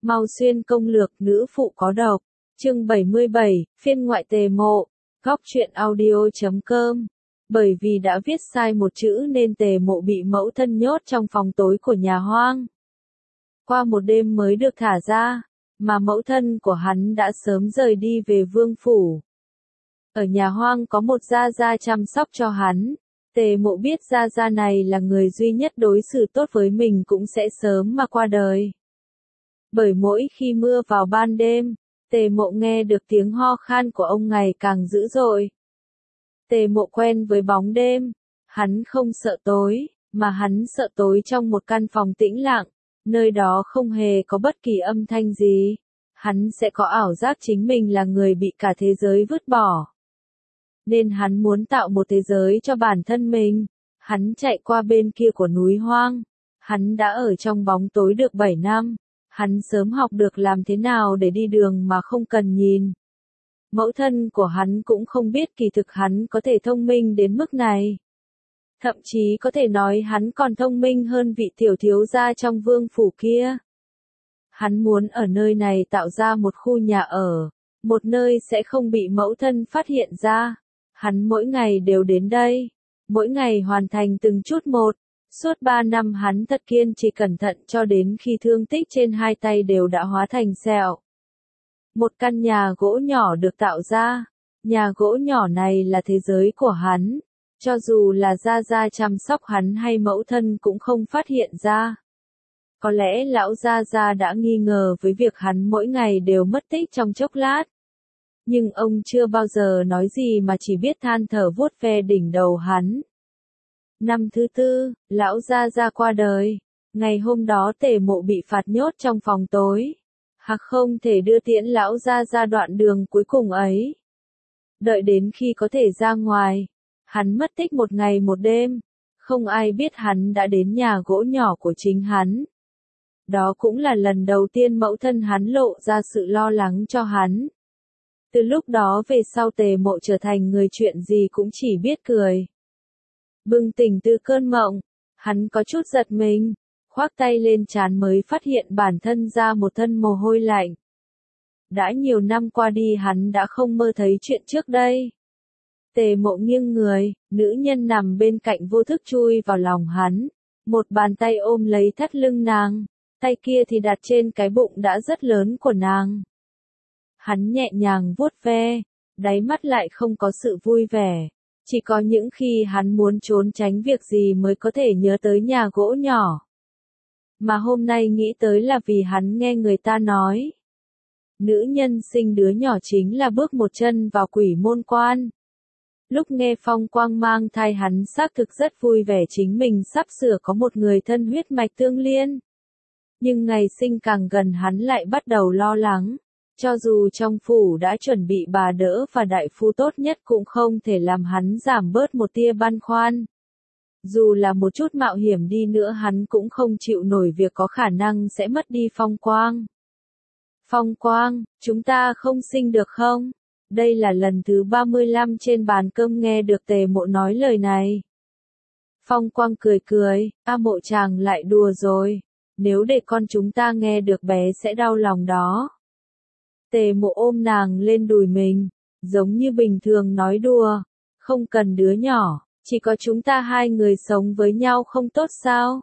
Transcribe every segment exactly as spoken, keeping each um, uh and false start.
Mau Xuyên công lược nữ phụ có độc. Chương bảy mươi bảy, phiên ngoại Tề Mộ. Góc truyện audio chấm com. Bởi vì đã viết sai một chữ nên Tề Mộ bị mẫu thân nhốt trong phòng tối của nhà hoang. Qua một đêm mới được thả ra, mà mẫu thân của hắn đã sớm rời đi về vương phủ. Ở nhà hoang có một gia gia chăm sóc cho hắn. Tề Mộ biết gia gia này là người duy nhất đối xử tốt với mình cũng sẽ sớm mà qua đời. Bởi mỗi khi mưa vào ban đêm, Tề Mộ nghe được tiếng ho khan của ông ngày càng dữ dội. Tề Mộ quen với bóng đêm, hắn không sợ tối, mà hắn sợ tối trong một căn phòng tĩnh lặng, nơi đó không hề có bất kỳ âm thanh gì. Hắn sẽ có ảo giác chính mình là người bị cả thế giới vứt bỏ. Nên hắn muốn tạo một thế giới cho bản thân mình. Hắn chạy qua bên kia của núi hoang. Hắn đã ở trong bóng tối được bảy năm. Hắn sớm học được làm thế nào để đi đường mà không cần nhìn. Mẫu thân của hắn cũng không biết kỳ thực hắn có thể thông minh đến mức này. Thậm chí có thể nói hắn còn thông minh hơn vị tiểu thiếu gia trong vương phủ kia. Hắn muốn ở nơi này tạo ra một khu nhà ở, một nơi sẽ không bị mẫu thân phát hiện ra. Hắn mỗi ngày đều đến đây, mỗi ngày hoàn thành từng chút một. Suốt ba năm hắn thật kiên trì cẩn thận cho đến khi thương tích trên hai tay đều đã hóa thành sẹo. Một căn nhà gỗ nhỏ được tạo ra. Nhà gỗ nhỏ này là thế giới của hắn. Cho dù là gia gia chăm sóc hắn hay mẫu thân cũng không phát hiện ra. Có lẽ lão gia gia đã nghi ngờ với việc hắn mỗi ngày đều mất tích trong chốc lát. Nhưng ông chưa bao giờ nói gì mà chỉ biết than thở vuốt ve đỉnh đầu hắn. Năm thứ tư, lão gia gia qua đời. Ngày hôm đó Tề Mộ bị phạt nhốt trong phòng tối. Hạc không thể đưa tiễn lão gia gia đoạn đường cuối cùng ấy. Đợi đến khi có thể ra ngoài, hắn mất tích một ngày một đêm. Không ai biết hắn đã đến nhà gỗ nhỏ của chính hắn. Đó cũng là lần đầu tiên mẫu thân hắn lộ ra sự lo lắng cho hắn. Từ lúc đó về sau Tề Mộ trở thành người chuyện gì cũng chỉ biết cười. Bừng tỉnh từ cơn mộng, hắn có chút giật mình, khoác tay lên trán mới phát hiện bản thân ra một thân mồ hôi lạnh. Đã nhiều năm qua đi hắn đã không mơ thấy chuyện trước đây. Tề Mộ nghiêng người, nữ nhân nằm bên cạnh vô thức chui vào lòng hắn, một bàn tay ôm lấy thắt lưng nàng, tay kia thì đặt trên cái bụng đã rất lớn của nàng. Hắn nhẹ nhàng vuốt ve, đáy mắt lại không có sự vui vẻ. Chỉ có những khi hắn muốn trốn tránh việc gì mới có thể nhớ tới nhà gỗ nhỏ. Mà hôm nay nghĩ tới là vì hắn nghe người ta nói. Nữ nhân sinh đứa nhỏ chính là bước một chân vào quỷ môn quan. Lúc nghe Phong Quang mang thai hắn xác thực rất vui vẻ chính mình sắp sửa có một người thân huyết mạch tương liên. Nhưng ngày sinh càng gần hắn lại bắt đầu lo lắng. Cho dù trong phủ đã chuẩn bị bà đỡ và đại phu tốt nhất cũng không thể làm hắn giảm bớt một tia băn khoăn. Dù là một chút mạo hiểm đi nữa hắn cũng không chịu nổi việc có khả năng sẽ mất đi Phong Quang. Phong Quang, chúng ta không sinh được không? Đây là lần thứ ba mươi lăm trên bàn cơm nghe được Tề Mộ nói lời này. Phong Quang cười cười, a Mộ chàng lại đùa rồi. Nếu để con chúng ta nghe được bé sẽ đau lòng đó. Tề Mộ ôm nàng lên đùi mình, giống như bình thường nói đùa, không cần đứa nhỏ, chỉ có chúng ta hai người sống với nhau không tốt sao?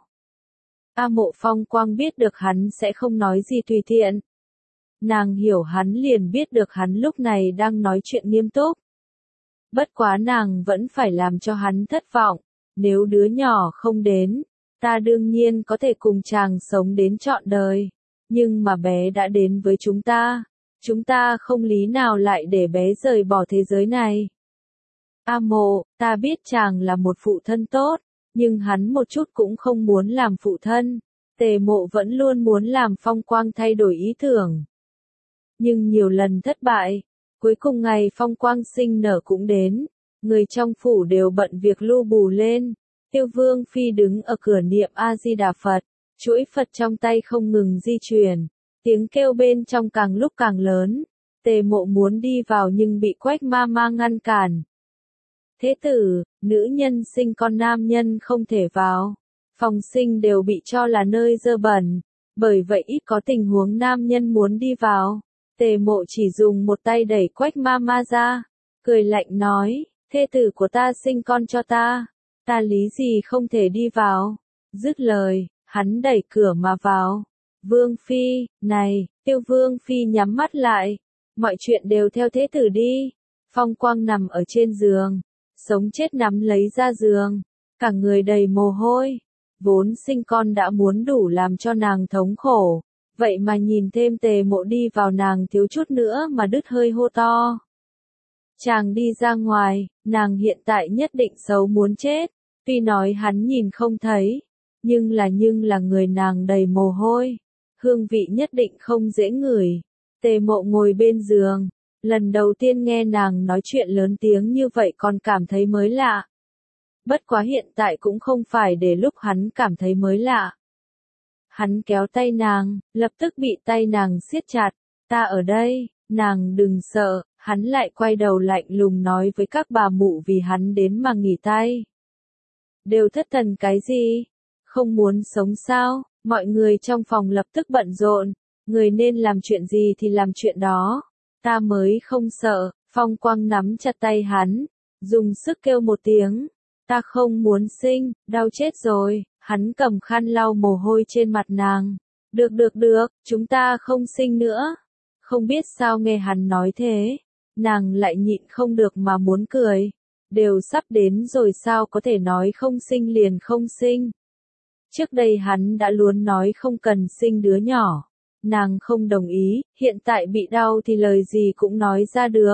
A Mộ Phong Quang biết được hắn sẽ không nói gì tùy tiện. Nàng hiểu hắn liền biết được hắn lúc này đang nói chuyện nghiêm túc. Bất quá nàng vẫn phải làm cho hắn thất vọng, nếu đứa nhỏ không đến, ta đương nhiên có thể cùng chàng sống đến trọn đời, nhưng mà bé đã đến với chúng ta. Chúng ta không lý nào lại để bé rời bỏ thế giới này. A Mộ, ta biết chàng là một phụ thân tốt, nhưng hắn một chút cũng không muốn làm phụ thân. Tề Mộ vẫn luôn muốn làm Phong Quang thay đổi ý tưởng. Nhưng nhiều lần thất bại, cuối cùng ngày Phong Quang sinh nở cũng đến. Người trong phủ đều bận việc lu bù lên. Tiêu Vương Phi đứng ở cửa niệm A-di-đà Phật, chuỗi Phật trong tay không ngừng di chuyển. Tiếng kêu bên trong càng lúc càng lớn. Tề Mộ muốn đi vào nhưng bị Quách ma ma ngăn cản. Thế tử, nữ nhân sinh con nam nhân không thể vào. Phòng sinh đều bị cho là nơi dơ bẩn. Bởi vậy ít có tình huống nam nhân muốn đi vào. Tề Mộ chỉ dùng một tay đẩy Quách Mama ra, cười lạnh nói, thê tử của ta sinh con cho ta, ta lý gì không thể đi vào. Dứt lời, hắn đẩy cửa mà vào. Vương Phi, này, Tiêu Vương Phi nhắm mắt lại, mọi chuyện đều theo thế tử đi. Phong Quang nằm ở trên giường, sống chết nắm lấy ra giường, cả người đầy mồ hôi. Vốn sinh con đã muốn đủ làm cho nàng thống khổ, vậy mà nhìn thêm Tề Mộ đi vào nàng thiếu chút nữa mà đứt hơi hô to. Chàng đi ra ngoài, nàng hiện tại nhất định xấu muốn chết, tuy nói hắn nhìn không thấy, nhưng là nhưng là người nàng đầy mồ hôi, hương vị nhất định không dễ ngửi. Tề Mộ ngồi bên giường, lần đầu tiên nghe nàng nói chuyện lớn tiếng như vậy còn cảm thấy mới lạ. Bất quá hiện tại cũng không phải để lúc hắn cảm thấy mới lạ. Hắn kéo tay nàng, lập tức bị tay nàng siết chặt, ta ở đây, nàng đừng sợ, hắn lại quay đầu lạnh lùng nói với các bà mụ vì hắn đến mà nghỉ tay. Đều thất thần cái gì? Không muốn sống sao? Mọi người trong phòng lập tức bận rộn, người nên làm chuyện gì thì làm chuyện đó. Ta mới không sợ. Phong Quang nắm chặt tay hắn, dùng sức kêu một tiếng. Ta không muốn sinh, đau chết rồi. Hắn cầm khăn lau mồ hôi trên mặt nàng. Được được được, chúng ta không sinh nữa. Không biết sao nghe hắn nói thế, nàng lại nhịn không được mà muốn cười. Đều sắp đến rồi sao có thể nói không sinh liền không sinh. Trước đây hắn đã luôn nói không cần sinh đứa nhỏ. Nàng không đồng ý, hiện tại bị đau thì lời gì cũng nói ra được.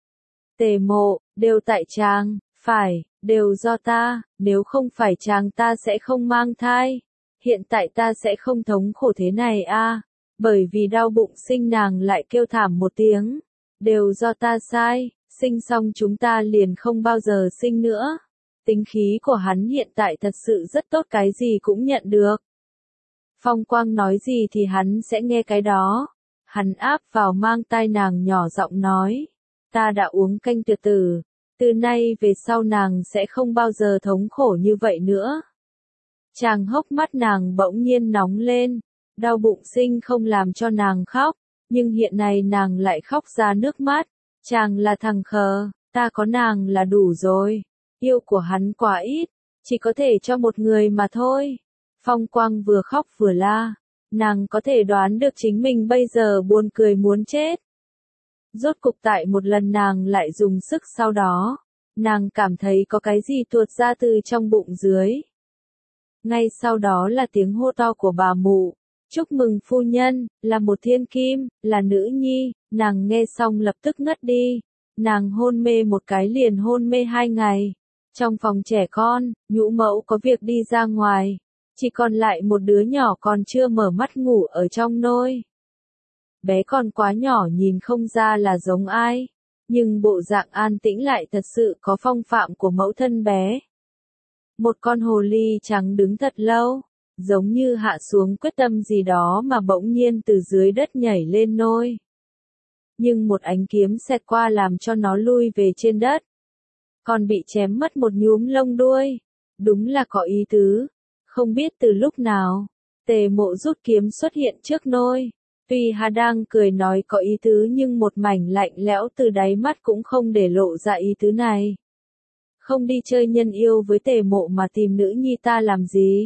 Tề Mộ, đều tại chàng, phải, đều do ta, nếu không phải chàng ta sẽ không mang thai. Hiện tại ta sẽ không thống khổ thế này a, bởi vì đau bụng sinh nàng lại kêu thảm một tiếng. Đều do ta sai, sinh xong chúng ta liền không bao giờ sinh nữa. Tính khí của hắn hiện tại thật sự rất tốt, cái gì cũng nhận được. Phong Quang nói gì thì hắn sẽ nghe cái đó. Hắn áp vào mang tai nàng nhỏ giọng nói. Ta đã uống canh tuyệt tử. Từ nay về sau nàng sẽ không bao giờ thống khổ như vậy nữa. Chàng hốc mắt nàng bỗng nhiên nóng lên. Đau bụng sinh không làm cho nàng khóc. Nhưng hiện nay nàng lại khóc ra nước mắt. Chàng là thằng khờ. Ta có nàng là đủ rồi. Yêu của hắn quá ít. Chỉ có thể cho một người mà thôi. Phong Quang vừa khóc vừa la. Nàng có thể đoán được chính mình bây giờ buồn cười muốn chết. Rốt cục tại một lần nàng lại dùng sức sau đó. Nàng cảm thấy có cái gì tuột ra từ trong bụng dưới. Ngay sau đó là tiếng hô to của bà mụ. Chúc mừng phu nhân, là một thiên kim, là nữ nhi. Nàng nghe xong lập tức ngất đi. Nàng hôn mê một cái liền hôn mê hai ngày. Trong phòng trẻ con, nhũ mẫu có việc đi ra ngoài. Chỉ còn lại một đứa nhỏ còn chưa mở mắt ngủ ở trong nôi. Bé còn quá nhỏ nhìn không ra là giống ai. Nhưng bộ dạng an tĩnh lại thật sự có phong phạm của mẫu thân bé. Một con hồ ly trắng đứng thật lâu. Giống như hạ xuống quyết tâm gì đó mà bỗng nhiên từ dưới đất nhảy lên nôi. Nhưng một ánh kiếm xẹt qua làm cho nó lui về trên đất. Còn bị chém mất một nhúm lông đuôi. Đúng là có ý tứ. Không biết từ lúc nào, Tề Mộ rút kiếm xuất hiện trước nôi. Tuy Hà đang cười nói có ý tứ nhưng một mảnh lạnh lẽo từ đáy mắt cũng không để lộ ra ý tứ này. Không đi chơi nhân yêu với Tề Mộ mà tìm nữ nhi ta làm gì?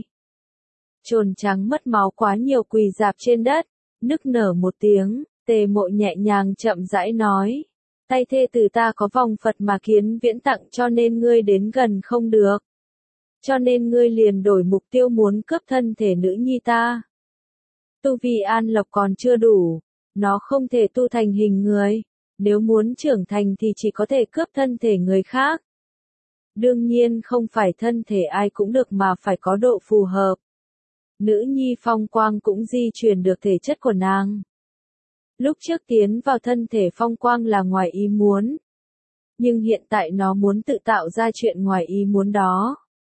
Trồn trắng mất máu quá nhiều quỳ rạp trên đất, nức nở một tiếng, Tề Mộ nhẹ nhàng chậm rãi nói. Tay thê từ ta có vòng Phật mà kiến viễn tặng cho nên ngươi đến gần không được. Cho nên ngươi liền đổi mục tiêu muốn cướp thân thể nữ nhi ta. Tu vi An Lộc còn chưa đủ, nó không thể tu thành hình người, nếu muốn trưởng thành thì chỉ có thể cướp thân thể người khác. Đương nhiên không phải thân thể ai cũng được mà phải có độ phù hợp. Nữ nhi Phong Quang cũng di truyền được thể chất của nàng. Lúc trước tiến vào thân thể Phong Quang là ngoài ý muốn. Nhưng hiện tại nó muốn tự tạo ra chuyện ngoài ý muốn đó.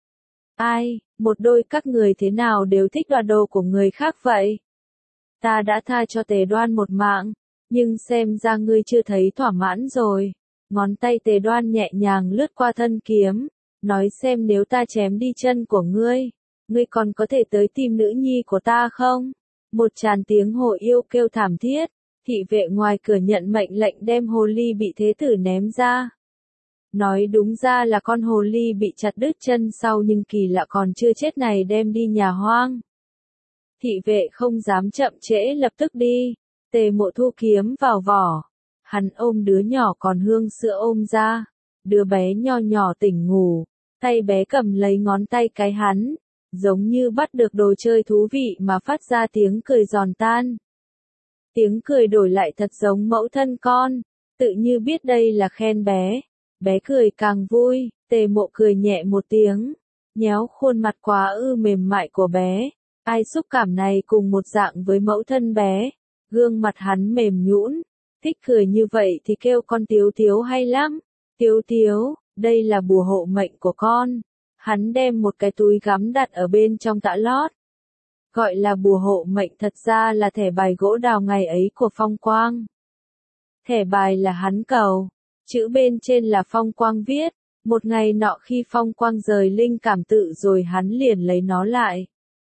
Ai, một đôi các người thế nào đều thích đoạt đồ của người khác vậy? Ta đã tha cho Tề Đoan một mạng, nhưng xem ra ngươi chưa thấy thỏa mãn rồi. Ngón tay Tề Đoan nhẹ nhàng lướt qua thân kiếm, nói xem nếu ta chém đi chân của ngươi, ngươi còn có thể tới tìm nữ nhi của ta không? Một tràng tiếng hồ yêu kêu thảm thiết, thị vệ ngoài cửa nhận mệnh lệnh đem hồ ly bị thế tử ném ra. Nói đúng ra là con hồ ly bị chặt đứt chân sau nhưng kỳ lạ còn chưa chết này đem đi nhà hoang. Thị vệ không dám chậm trễ lập tức đi, Tề Mộ thu kiếm vào vỏ. Hắn ôm đứa nhỏ còn hương sữa ôm ra, đứa bé nho nhỏ tỉnh ngủ, tay bé cầm lấy ngón tay cái hắn, giống như bắt được đồ chơi thú vị mà phát ra tiếng cười giòn tan. Tiếng cười đổi lại thật giống mẫu thân con, tự như biết đây là khen bé. Bé cười càng vui, Tề Mộ cười nhẹ một tiếng, nhéo khuôn mặt quá ư mềm mại của bé. Ai xúc cảm này cùng một dạng với mẫu thân bé, gương mặt hắn mềm nhũn, thích cười như vậy thì kêu con Tiếu Tiếu hay lắm. Tiếu Tiếu, đây là bùa hộ mệnh của con. Hắn đem một cái túi gắm đặt ở bên trong tã lót. Gọi là bùa hộ mệnh thật ra là thẻ bài gỗ đào ngày ấy của Phong Quang. Thẻ bài là hắn cầu, chữ bên trên là Phong Quang viết. Một ngày nọ khi Phong Quang rời linh cảm tự rồi hắn liền lấy nó lại.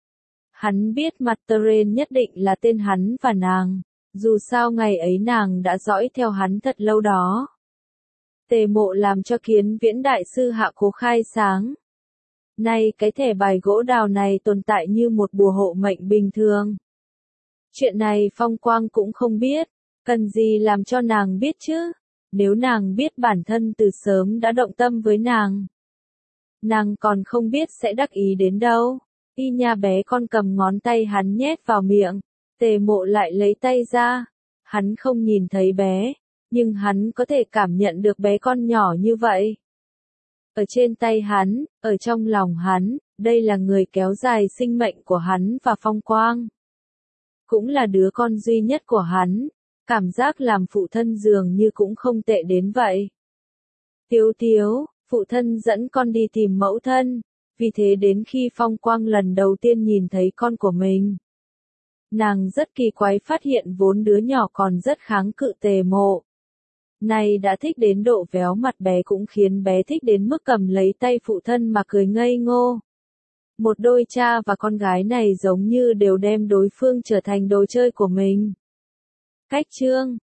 Hắn biết mặt Teren nhất định là tên hắn và nàng, dù sao ngày ấy nàng đã dõi theo hắn thật lâu đó. Tề Mộ làm cho Kiến Viễn đại sư hạ cố khai sáng. Nay cái thẻ bài gỗ đào này tồn tại như một bùa hộ mệnh bình thường. Chuyện này Phong Quang cũng không biết, cần gì làm cho nàng biết chứ, nếu nàng biết bản thân từ sớm đã động tâm với nàng. Nàng còn không biết sẽ đắc ý đến đâu. Y nha bé con cầm ngón tay hắn nhét vào miệng, Tề Mộ lại lấy tay ra. Hắn không nhìn thấy bé, nhưng hắn có thể cảm nhận được bé con nhỏ như vậy. Ở trên tay hắn, ở trong lòng hắn, đây là người kéo dài sinh mệnh của hắn và Phong Quang. Cũng là đứa con duy nhất của hắn, cảm giác làm phụ thân dường như cũng không tệ đến vậy. Tiếu Tiếu, phụ thân dẫn con đi tìm mẫu thân. Vì thế đến khi Phong Quang lần đầu tiên nhìn thấy con của mình, nàng rất kỳ quái phát hiện vốn đứa nhỏ còn rất kháng cự Tề Mộ. Này đã thích đến độ véo mặt bé cũng khiến bé thích đến mức cầm lấy tay phụ thân mà cười ngây ngô. Một đôi cha và con gái này giống như đều đem đối phương trở thành đồ chơi của mình. Cách chương